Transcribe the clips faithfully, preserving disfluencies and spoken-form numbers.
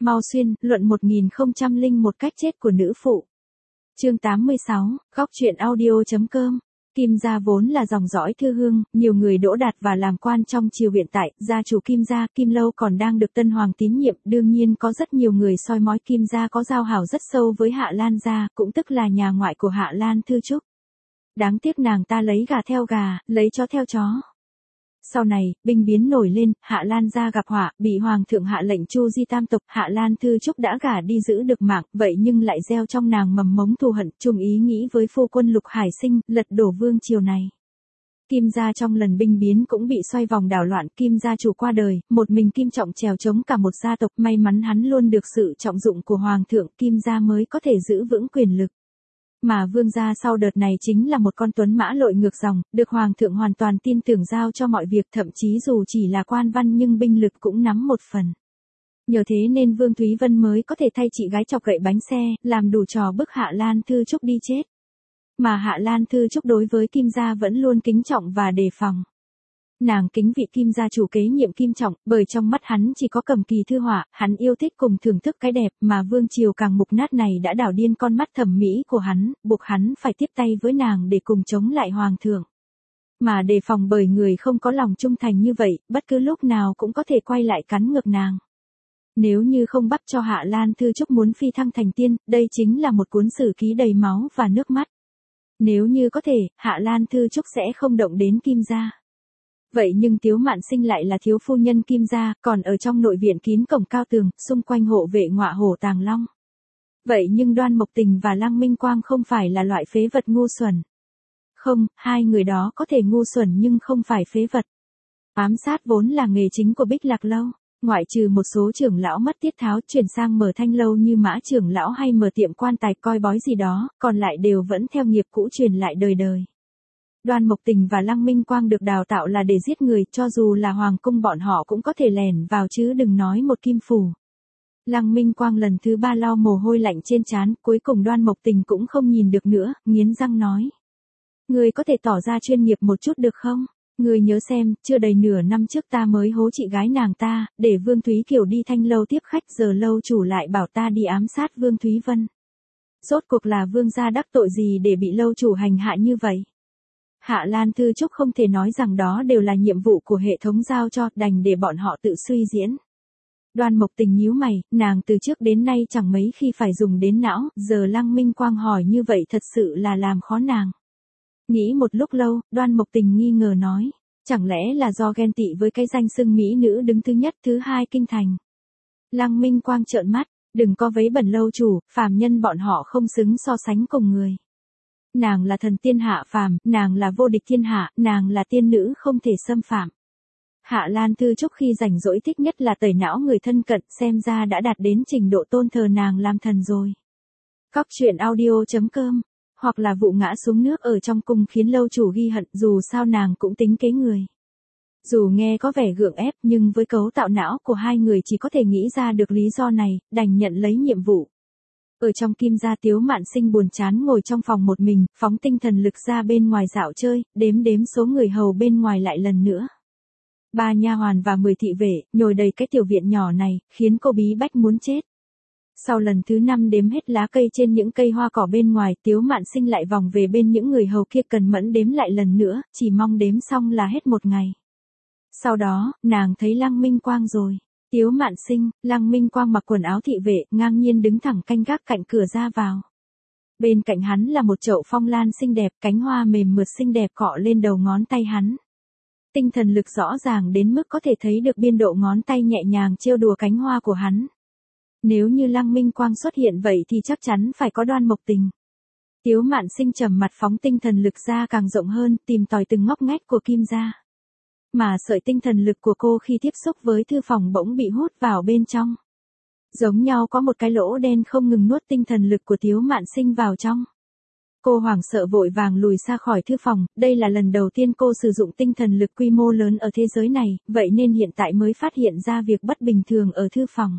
Mau xuyên, luận một nghìn không trăm lẻ một cách chết của nữ phụ. Chương tám mươi sáu, góc truyện audio.com. Kim gia vốn là dòng dõi thư hương, nhiều người đỗ đạt và làm quan trong triều hiện tại, gia chủ Kim gia, Kim Lâu còn đang được tân hoàng tín nhiệm, đương nhiên có rất nhiều người soi mói Kim gia có giao hảo rất sâu với Hạ Lan gia, cũng tức là nhà ngoại của Hạ Lan Thư Trúc. Đáng tiếc nàng ta lấy gà theo gà, lấy chó theo chó. Sau này, binh biến nổi lên, Hạ Lan gia gặp họa, bị hoàng thượng hạ lệnh chu di tam tộc, Hạ Lan Thư Trúc đã gả đi giữ được mạng, vậy nhưng lại gieo trong nàng mầm mống thù hận, chung ý nghĩ với phu quân Lục Hải Sinh, lật đổ vương triều này. Kim gia trong lần binh biến cũng bị xoay vòng đảo loạn, Kim gia chủ qua đời, một mình Kim Trọng trèo chống cả một gia tộc, may mắn hắn luôn được sự trọng dụng của hoàng thượng, Kim gia mới có thể giữ vững quyền lực. Mà vương gia sau đợt này chính là một con tuấn mã lội ngược dòng, được hoàng thượng hoàn toàn tin tưởng giao cho mọi việc, thậm chí dù chỉ là quan văn nhưng binh lực cũng nắm một phần. Nhờ thế nên Vương Thúy Vân mới có thể thay chị gái chọc gậy bánh xe, làm đủ trò bức Hạ Lan Thư Trúc đi chết. Mà Hạ Lan Thư Trúc đối với Kim gia vẫn luôn kính trọng và đề phòng. Nàng kính vị Kim gia chủ kế nhiệm Kim Trọng, bởi trong mắt hắn chỉ có Cầm Kỳ Thư Họa, hắn yêu thích cùng thưởng thức cái đẹp, mà vương triều càng mục nát này đã đảo điên con mắt thẩm mỹ của hắn, buộc hắn phải tiếp tay với nàng để cùng chống lại hoàng thượng. Mà đề phòng bởi người không có lòng trung thành như vậy, bất cứ lúc nào cũng có thể quay lại cắn ngược nàng. Nếu như không bắt cho Hạ Lan Thư Trúc muốn phi thăng thành tiên, đây chính là một cuốn sử ký đầy máu và nước mắt. Nếu như có thể, Hạ Lan Thư Trúc sẽ không động đến Kim gia. Vậy nhưng Tiếu Mạn Sinh lại là thiếu phu nhân Kim gia, còn ở trong nội viện kín cổng cao tường, xung quanh hộ vệ ngọa hổ tàng long. Vậy nhưng Đoan Mộc Tình và Lăng Minh Quang không phải là loại phế vật ngu xuẩn. Không, hai người đó có thể ngu xuẩn nhưng không phải phế vật. Ám sát vốn là nghề chính của Bích Lạc Lâu, ngoại trừ một số trưởng lão mất tiết tháo chuyển sang mở thanh lâu như Mã trưởng lão hay mở tiệm quan tài coi bói gì đó, còn lại đều vẫn theo nghiệp cũ truyền lại đời đời. Đoan Mộc Tình và Lăng Minh Quang được đào tạo là để giết người, cho dù là hoàng cung bọn họ cũng có thể lẻn vào chứ đừng nói một kim phủ. Lăng Minh Quang lần thứ ba lau mồ hôi lạnh trên trán, cuối cùng Đoan Mộc Tình cũng không nhìn được nữa, nghiến răng nói. Người có thể tỏ ra chuyên nghiệp một chút được không? Người nhớ xem, chưa đầy nửa năm trước ta mới hố chị gái nàng ta, để Vương Thúy Kiều đi thanh lâu tiếp khách, giờ lâu chủ lại bảo ta đi ám sát Vương Thúy Vân. Rốt cuộc là vương gia đắc tội gì để bị lâu chủ hành hạ như vậy? Hạ Lan Thư Trúc không thể nói rằng đó đều là nhiệm vụ của hệ thống giao cho, đành để bọn họ tự suy diễn. Đoan Mộc Tình nhíu mày, nàng từ trước đến nay chẳng mấy khi phải dùng đến não, giờ Lăng Minh Quang hỏi như vậy thật sự là làm khó nàng. Nghĩ một lúc lâu, Đoan Mộc Tình nghi ngờ nói, chẳng lẽ là do ghen tị với cái danh xưng mỹ nữ đứng thứ nhất thứ hai kinh thành. Lăng Minh Quang trợn mắt, đừng có vấy bẩn lâu chủ, phàm nhân bọn họ không xứng so sánh cùng người. Nàng là thần tiên hạ phàm, nàng là vô địch thiên hạ, nàng là tiên nữ không thể xâm phạm. Hạ Lan Thư Trúc khi rảnh rỗi thích nhất là tẩy não người thân cận, xem ra đã đạt đến trình độ tôn thờ nàng làm thần rồi. Góc truyện audio.com. Hoặc là vụ ngã xuống nước ở trong cung khiến lâu chủ ghi hận, dù sao nàng cũng tính kế người. Dù nghe có vẻ gượng ép nhưng với cấu tạo não của hai người chỉ có thể nghĩ ra được lý do này, đành nhận lấy nhiệm vụ. Ở trong Kim gia Tiếu Mạn Sinh buồn chán ngồi trong phòng một mình, phóng tinh thần lực ra bên ngoài dạo chơi, đếm đếm số người hầu bên ngoài lại lần nữa. Ba nha hoàn và mười thị vệ, nhồi đầy cái tiểu viện nhỏ này, khiến cô bí bách muốn chết. Sau lần thứ năm đếm hết lá cây trên những cây hoa cỏ bên ngoài, Tiếu Mạn Sinh lại vòng về bên những người hầu kia cần mẫn đếm lại lần nữa, chỉ mong đếm xong là hết một ngày. Sau đó, nàng thấy Lăng Minh Quang rồi. Tiếu Mạn Sinh, Lăng Minh Quang mặc quần áo thị vệ, ngang nhiên đứng thẳng canh gác cạnh cửa ra vào. Bên cạnh hắn là một chậu phong lan xinh đẹp, cánh hoa mềm mượt xinh đẹp cọ lên đầu ngón tay hắn. Tinh thần lực rõ ràng đến mức có thể thấy được biên độ ngón tay nhẹ nhàng trêu đùa cánh hoa của hắn. Nếu như Lăng Minh Quang xuất hiện vậy thì chắc chắn phải có Đoan Mộc Tình. Tiếu Mạn Sinh trầm mặt phóng tinh thần lực ra càng rộng hơn, tìm tòi từng ngóc ngách của Kim gia. Mà sợi tinh thần lực của cô khi tiếp xúc với thư phòng bỗng bị hút vào bên trong. Giống nhau có một cái lỗ đen không ngừng nuốt tinh thần lực của Tiếu Mạn Sinh vào trong. Cô hoảng sợ vội vàng lùi xa khỏi thư phòng, đây là lần đầu tiên cô sử dụng tinh thần lực quy mô lớn ở thế giới này, vậy nên hiện tại mới phát hiện ra việc bất bình thường ở thư phòng.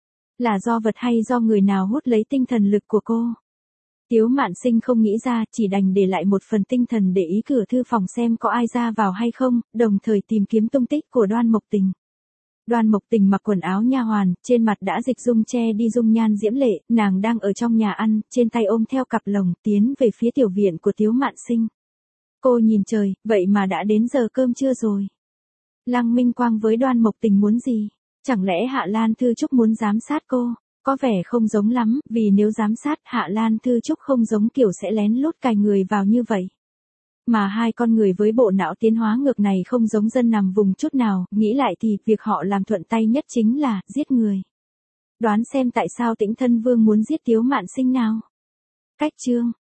Là do vật hay do người nào hút lấy tinh thần lực của cô? Tiếu Mạn Sinh không nghĩ ra, chỉ đành để lại một phần tinh thần để ý cửa thư phòng xem có ai ra vào hay không, đồng thời tìm kiếm tung tích của Đoan Mộc Tình. Đoan Mộc Tình mặc quần áo nha hoàn, trên mặt đã dịch dung che đi dung nhan diễm lệ, nàng đang ở trong nhà ăn, trên tay ôm theo cặp lồng, tiến về phía tiểu viện của Tiếu Mạn Sinh. Cô nhìn trời, vậy mà đã đến giờ cơm trưa rồi. Lăng Minh Quang với Đoan Mộc Tình muốn gì? Chẳng lẽ Hạ Lan Thư Trúc muốn giám sát cô? Có vẻ không giống lắm, vì nếu giám sát Hạ Lan Thư Trúc không giống kiểu sẽ lén lút cài người vào như vậy. Mà hai con người với bộ não tiến hóa ngược này không giống dân nằm vùng chút nào, nghĩ lại thì việc họ làm thuận tay nhất chính là giết người. Đoán xem tại sao Tĩnh Thân Vương muốn giết Tiếu Mạn Sinh nào? Cách chương